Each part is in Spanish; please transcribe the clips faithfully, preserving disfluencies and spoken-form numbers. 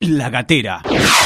La Gatera.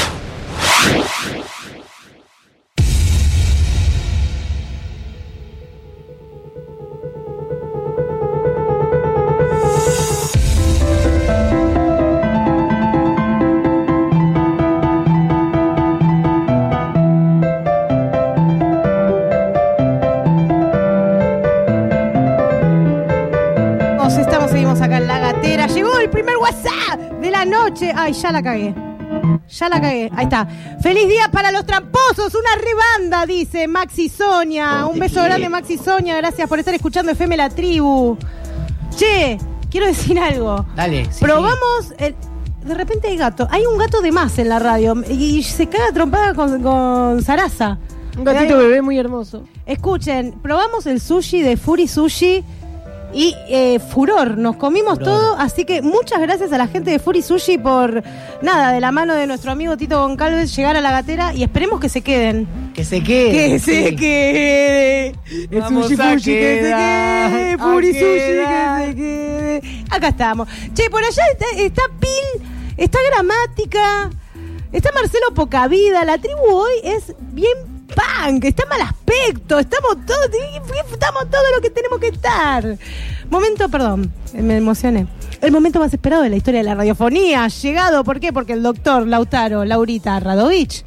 Noche. Ay, ya la cagué. Ya la cagué. Ahí está. Feliz día para los tramposos. Una rebanda, dice Maxi Sonia. Un beso grande, Maxi Sonia. Gracias por estar escuchando F M La Tribu. Che, quiero decir algo. Dale. Sí, Probamos. Sí. El... De repente hay gato. Hay un gato de más en la radio. Y se caga trompada con, con Sarasa. Un gatito bebé muy hermoso. Escuchen, probamos el sushi de Furi Sushi. Y eh, furor, nos comimos furor. todo, así que muchas gracias a la gente de Furi Sushi por, nada, de la mano de nuestro amigo Tito Goncalves, llegar a La Gatera y esperemos que se queden. Que se quede. Que sí. se quede. El Vamos sushi a Fushi que se quede. Furi Sushi quedar. que se quede. Acá estamos. Che, por allá está, está Pil, está Gramática, está Marcelo Pocavida. La tribu hoy es bien punk, está mal aspecto, estamos todos, estamos todo lo que tenemos que estar. Momento, perdón, me emocioné. El momento más esperado de la historia de la radiofonía ha llegado. ¿Por qué? Porque el doctor Lautaro Laurita Radovich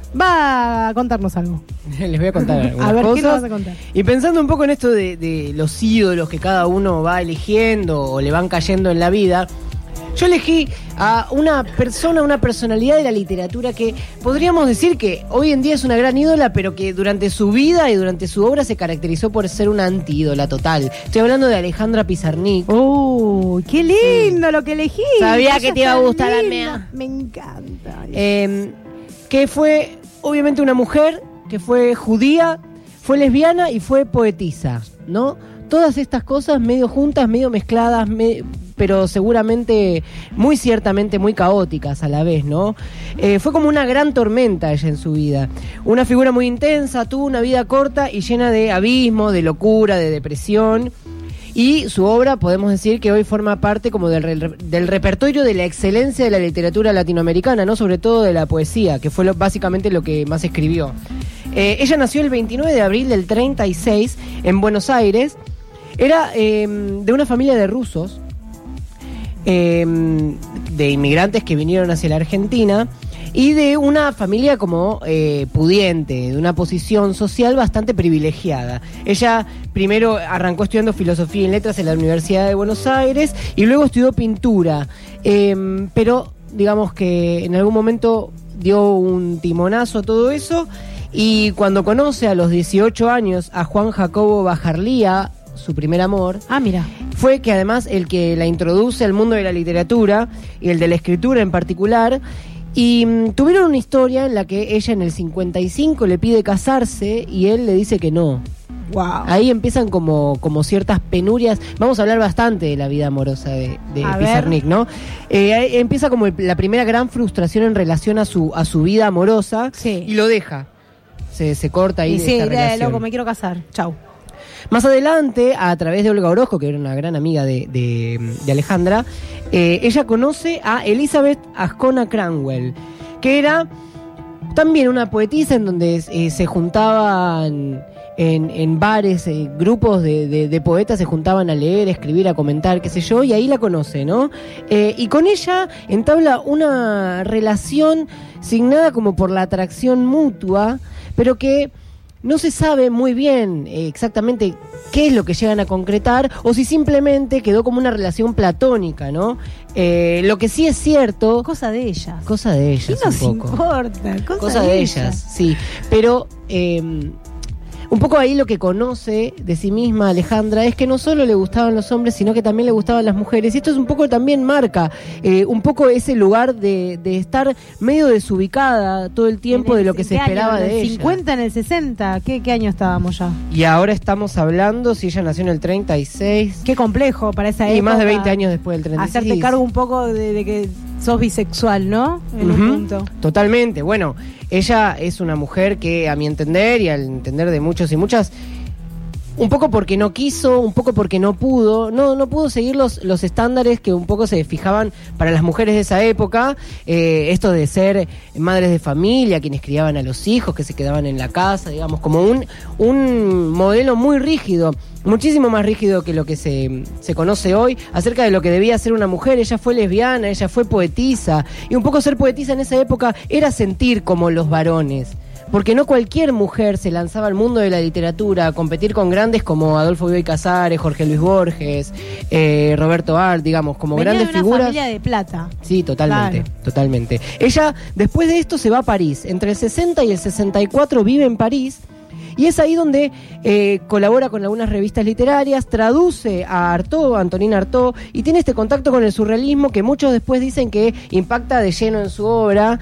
va a contarnos algo. Les voy a contar algunas A ver, cosas. ¿qué nos vas a contar? Y pensando un poco en esto de, de los ídolos que cada uno va eligiendo o le van cayendo en la vida, yo elegí a una persona, una personalidad de la literatura que podríamos decir que hoy en día es una gran ídola, pero que durante su vida y durante su obra se caracterizó por ser una anti-ídola total. Estoy hablando de Alejandra Pizarnik. ¡Oh, qué lindo sí. lo que elegí! Sabía Ella que te iba a gustar la mía. Me encanta. Eh, que fue, obviamente, una mujer que fue judía, fue lesbiana y fue poetisa, ¿no? Todas estas cosas medio juntas, medio mezcladas, me, pero seguramente, muy ciertamente, muy caóticas a la vez, ¿no? Eh, fue como una gran tormenta ella en su vida. Una figura muy intensa, tuvo una vida corta y llena de abismos, de locura, de depresión. Y su obra, podemos decir que hoy forma parte como del, del repertorio de la excelencia de la literatura latinoamericana, ¿no? Sobre todo de la poesía, que fue lo, básicamente lo que más escribió. Eh, ella nació el veintinueve de abril del treinta y seis en Buenos Aires. Era eh, de una familia de rusos, eh, de inmigrantes que vinieron hacia la Argentina, y de una familia como eh, pudiente, de una posición social bastante privilegiada. Ella primero arrancó estudiando filosofía y letras en la Universidad de Buenos Aires y luego estudió pintura, eh, pero digamos que en algún momento dio un timonazo a todo eso, y cuando conoce a los dieciocho años a Juan Jacobo Bajarlía, su primer amor, ah, mira, fue que además el que la introduce al mundo de la literatura y el de la escritura en particular. Y um, tuvieron una historia en la que ella en el cincuenta y cinco le pide casarse y él le dice que no. Wow. Ahí empiezan como, como ciertas penurias. Vamos a hablar bastante de la vida amorosa de, de Pizarnik, ¿no? Eh, empieza como el, la primera gran frustración en relación a su, a su vida amorosa, sí. Y lo deja. Se, se corta ahí y de sí, esta relación. Sí, loco, me quiero casar. Chau. Más adelante, a través de Olga Orozco, que era una gran amiga de, de, de Alejandra, eh, ella conoce a Elizabeth Ascona Cranwell, que era también una poetisa en donde eh, se juntaban en, en bares, eh, grupos de, de, de poetas se juntaban a leer, a escribir, a comentar, qué sé yo, y ahí la conoce, ¿no? Eh, y con ella entabla una relación signada como por la atracción mutua, pero que no se sabe muy bien eh, exactamente qué es lo que llegan a concretar o si simplemente quedó como una relación platónica, ¿no? Eh, lo que sí es cierto... Cosa de ellas. Cosa de ellas, ¿Qué nos un poco. importa? Cosa, cosa de, de ellas. ellas, sí. Pero... Eh, un poco ahí lo que conoce de sí misma Alejandra es que no solo le gustaban los hombres, sino que también le gustaban las mujeres. Y esto es un poco también marca, eh, un poco ese lugar de, de estar medio desubicada todo el tiempo el, de lo que se esperaba año, de ella. ¿En el cincuenta, en el sesenta? ¿Qué, ¿Qué año estábamos ya? Y ahora estamos hablando, si ella nació en el treinta y seis. Qué complejo para esa época. Y más de veinte años después del treinta y seis. Hacerte cargo un poco de, de que sos bisexual, ¿no? En uh-huh. un punto. Totalmente. Bueno, ella es una mujer que, a mi entender y al entender de muchos y muchas, un poco porque no quiso, un poco porque no pudo, no no pudo seguir los, los estándares que un poco se fijaban para las mujeres de esa época, eh, esto de ser madres de familia, quienes criaban a los hijos, que se quedaban en la casa, digamos, como un, un modelo muy rígido, muchísimo más rígido que lo que se, se conoce hoy, acerca de lo que debía ser una mujer. Ella fue lesbiana, ella fue poetisa, y un poco ser poetisa en esa época era sentir como los varones. Porque no cualquier mujer se lanzaba al mundo de la literatura a competir con grandes como Adolfo Bioy Casares, Jorge Luis Borges, eh, Roberto Art, digamos, como Venía grandes de una figuras. familia de plata. Sí, totalmente, Claro. totalmente. Ella, después de esto, se va a París. Entre el sesenta y el sesenta y cuatro vive en París. Y es ahí donde eh, colabora con algunas revistas literarias, traduce a Artaud, a Antonin Artaud, y tiene este contacto con el surrealismo que muchos después dicen que impacta de lleno en su obra.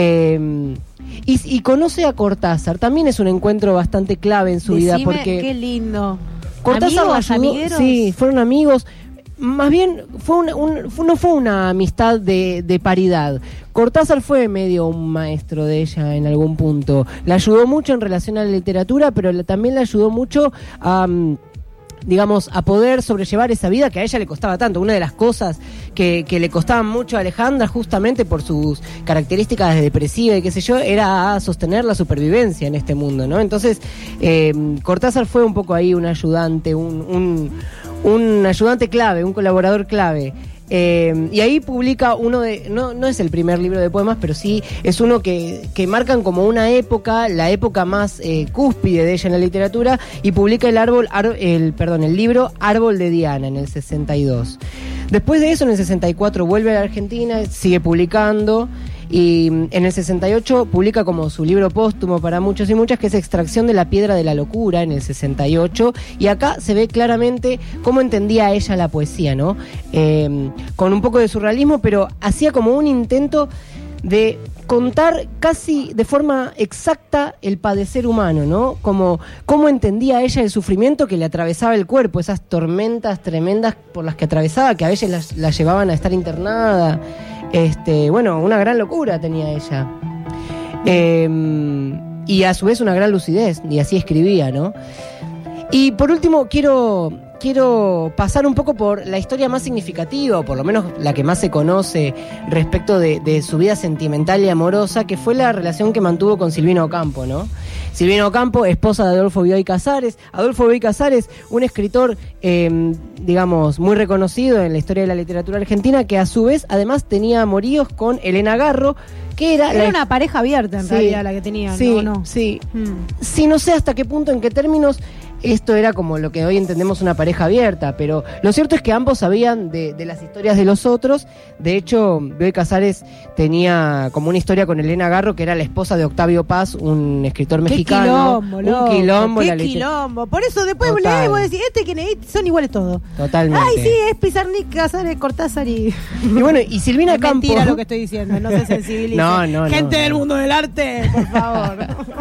Eh, y, y conoce a Cortázar. También es un encuentro bastante clave en su Decime, vida porque qué lindo. Cortázar la ¿Amigos, ayudó. amigueros? Sí, fueron amigos. Más bien, fue una, un, fue, no fue una amistad de, de paridad. Cortázar fue medio un maestro de ella en algún punto. La ayudó mucho en relación a la literatura, pero la, también la ayudó mucho a... Um, digamos, a poder sobrellevar esa vida que a ella le costaba tanto. Una de las cosas que, que le costaban mucho a Alejandra, justamente por sus características de depresiva y qué sé yo, era a sostener la supervivencia en este mundo, ¿no? Entonces, eh, Cortázar fue un poco ahí un ayudante, un, un, un ayudante clave, un colaborador clave. Eh, y ahí publica uno de, no, no es el primer libro de poemas, pero sí es uno que, que marcan como una época, la época más eh, cúspide de ella en la literatura, y publica el árbol, ar, el, perdón, el libro Árbol de Diana en el sesenta y dos. Después de eso, en el sesenta y cuatro vuelve a la Argentina, sigue publicando, y en el sesenta y ocho publica como su libro póstumo para muchos y muchas, que es Extracción de la Piedra de la Locura, en el sesenta y ocho, y acá se ve claramente cómo entendía ella la poesía, ¿no? Eh, con un poco de surrealismo, pero hacía como un intento de contar casi de forma exacta el padecer humano, ¿no? Como cómo entendía ella el sufrimiento que le atravesaba el cuerpo, esas tormentas tremendas por las que atravesaba, que a veces la, la llevaban a estar internada. Este, bueno, una gran locura tenía ella. Eh, y a su vez una gran lucidez, y así escribía, ¿no? Y por último, quiero... Quiero pasar un poco por la historia más significativa, o por lo menos la que más se conoce respecto de, de su vida sentimental y amorosa, que fue la relación que mantuvo con Silvina Ocampo, ¿no? Silvina Ocampo, esposa de Adolfo Bioy Casares. Adolfo Bioy Casares, un escritor, eh, digamos, muy reconocido en la historia de la literatura argentina, que a su vez, además, tenía amoríos con Elena Garro, que era... Era la... una pareja abierta, en sí, realidad, la que tenían, sí, ¿no? ¿no? Sí, Hmm. sí, no sé hasta qué punto, en qué términos... Esto era como lo que hoy entendemos una pareja abierta, pero lo cierto es que ambos sabían de, de las historias de los otros. De hecho, Bioy Casares tenía como una historia con Elena Garro, que era la esposa de Octavio Paz, un escritor mexicano. Qué quilombo, un loco, quilombo. Qué la liter- quilombo. Por eso después Total. lees y vos decís, este que leí son iguales todos. Totalmente. Ay, sí, es Pizarnik, Casares, Cortázar y... Y bueno, y Silvina Es Campo... mentira lo que estoy diciendo, no se sensibilicen. No, no, Gente no, del no. mundo del arte, por favor.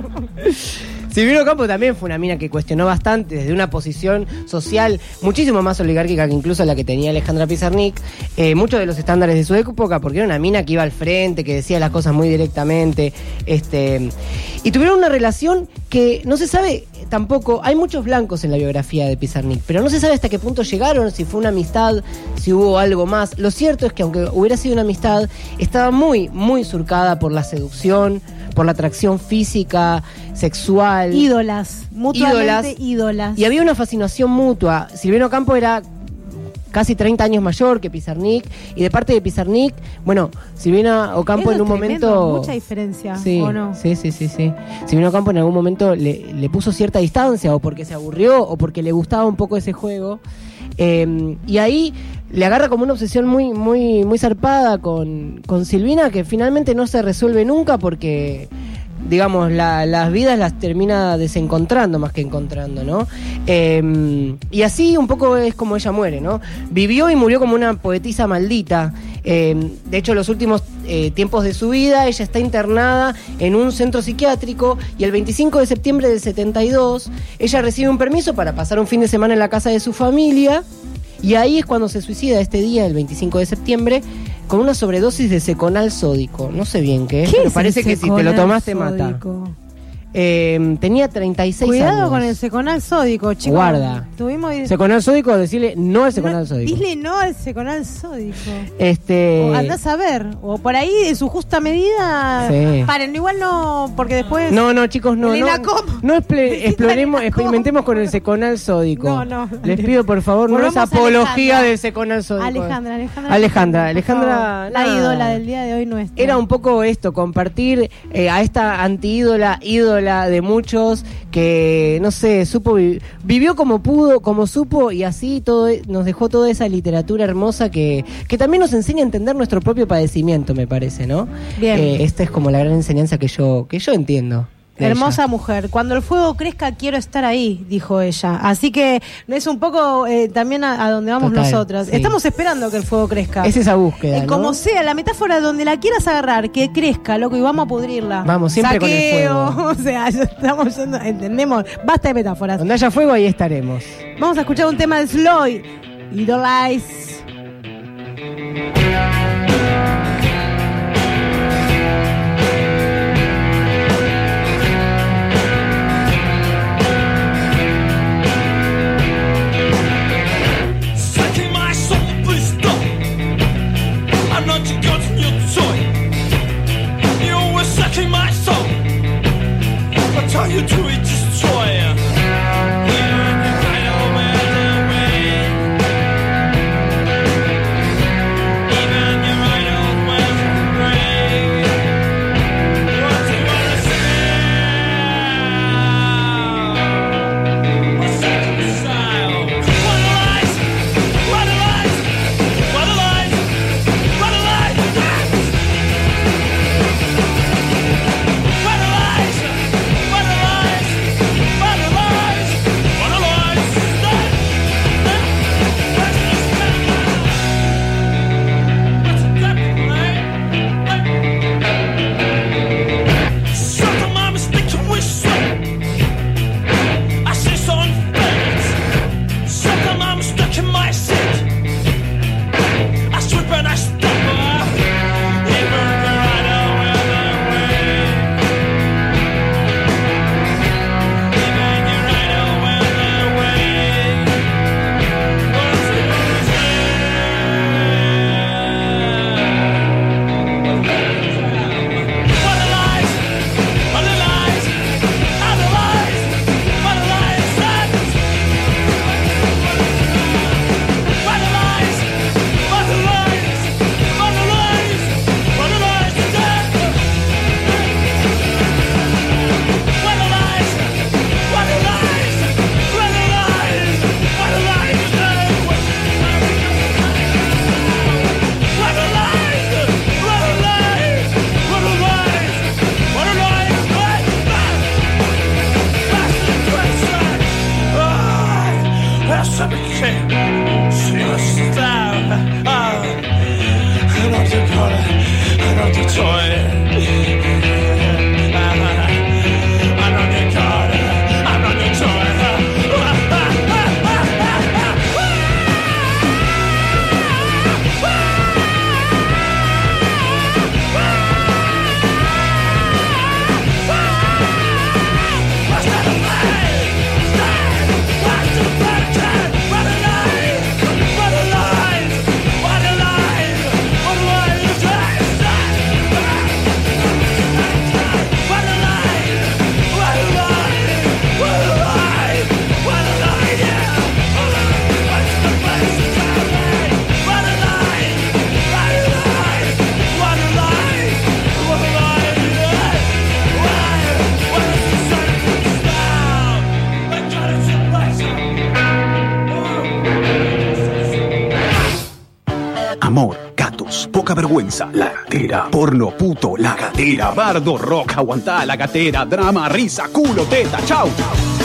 Silvina Ocampo también fue una mina que cuestionó bastante desde una posición social muchísimo más oligárquica que incluso la que tenía Alejandra Pizarnik, eh, muchos de los estándares de su época, porque era una mina que iba al frente, que decía las cosas muy directamente, este, y tuvieron una relación que no se sabe tampoco, hay muchos blancos en la biografía de Pizarnik, pero no se sabe hasta qué punto llegaron, si fue una amistad, si hubo algo más. Lo cierto es que aunque hubiera sido una amistad, estaba muy, muy surcada por la seducción, por la atracción física, sexual. Ídolas, mutuamente Ídolas. ídolas. Y había una fascinación mutua. Silvina Ocampo era casi treinta años mayor que Pizarnik, y de parte de Pizarnik, bueno, Silvina Ocampo Eso en un es tremendo, momento... mucha diferencia, sí, ¿o no? Sí, sí, sí, sí. Silvina Ocampo en algún momento le, le puso cierta distancia, o porque se aburrió, o porque le gustaba un poco ese juego. Eh, y ahí le agarra como una obsesión muy, muy, muy zarpada con, con Silvina, que finalmente no se resuelve nunca porque, digamos, la, las vidas las termina desencontrando más que encontrando, ¿no? Eh, y así un poco es como ella muere, ¿no? Vivió y murió como una poetisa maldita. Eh, de hecho, los últimos eh, tiempos de su vida, ella está internada en un centro psiquiátrico, y el veinticinco de septiembre del setenta y dos, ella recibe un permiso para pasar un fin de semana en la casa de su familia, y ahí es cuando se suicida este día, el veinticinco de septiembre, con una sobredosis de seconal sódico. No sé bien qué es, ¿Qué pero es parece el que si te lo seconal tomas te mata. sódico? Eh, tenía treinta y seis Cuidado años. con el seconal sódico, chicos. Guarda. Tuvimos... Seconal sódico, decirle no al seconal No, sódico. Dile no al seconal sódico. Este... O andás a ver. O por ahí, en su justa medida. Sí. Paren, igual no, porque después. No, no, chicos, no. El No, ENACOM. no exple- exploremos, El ENACOM. experimentemos con el seconal sódico. No, no. Les pido, por favor, no Volvamos es a apología Alejandra. del seconal sódico. Alejandra, Alejandra. Alejandra, por Alejandra. favor. La nada. ídola del día de hoy nuestra. Era un poco esto, compartir eh, a esta antiídola, ídola de muchos, que, no sé, supo vi- vivió como pudo, como supo, y así todo e- nos dejó toda esa literatura hermosa que, que también nos enseña a entender nuestro propio padecimiento, me parece, ¿no? Bien. Eh, esta es como la gran enseñanza que yo, que yo entiendo. de Hermosa ella. mujer. Cuando el fuego crezca, quiero estar ahí, dijo ella. Así que es un poco eh, también a, a donde vamos Total, nosotras. sí. Estamos esperando que el fuego crezca. Es esa búsqueda, Eh, ¿no? como sea, la metáfora donde la quieras agarrar, que crezca, loco, y vamos a pudrirla. Vamos, siempre con el Saqueo, fuego. O sea, ya estamos yendo, entendemos. Basta de metáforas. Donde haya fuego, ahí estaremos. Vamos a escuchar un tema de Sloy. Idolize. Sucking my soul, please stop. I'm not your god's new toy. You were sucking my soul. I'll tell you to it, destroy. Even if I don't wear the way. Even if I don't wear the gray. What do you wanna say? What's that style? What a lies! What a lies! What a lies! What a lies! What a lies! What a lies! What a lies! What a lies! What's this now? What's that play? Suck on my mistaken whistle. I see so unfazed. Suck on my stuck in my seat. I strip and I stop her. Even the right away the way. Even the right away the way. What's it gonna say? What a lies! What a lies! What a lies! What a lies! What a lies! What a lies! What a lies! What a lies! What a lies! What a lies! What a lies! What a lies! What a lies! What a lies! What a lies! What a lies! That's a big thing. She was down. I know you got it. I know you toy. I know you got it. I know you toy. What's that play? What's the pattern? What a lie! What a lie! What a lie! What a lie! What a lie! What a lie! What a lie! What a lie! Yeah! What's the place to tell me? What a lie! What a lie! What a lie! What a lie! Yeah! Why? What is the sentence now? I got it to myself. Amor, gatos, poca vergüenza, la gatera, porno, puto, la gatera, bardo, rock, aguantá, la gatera, drama, risa, culo, teta, chau.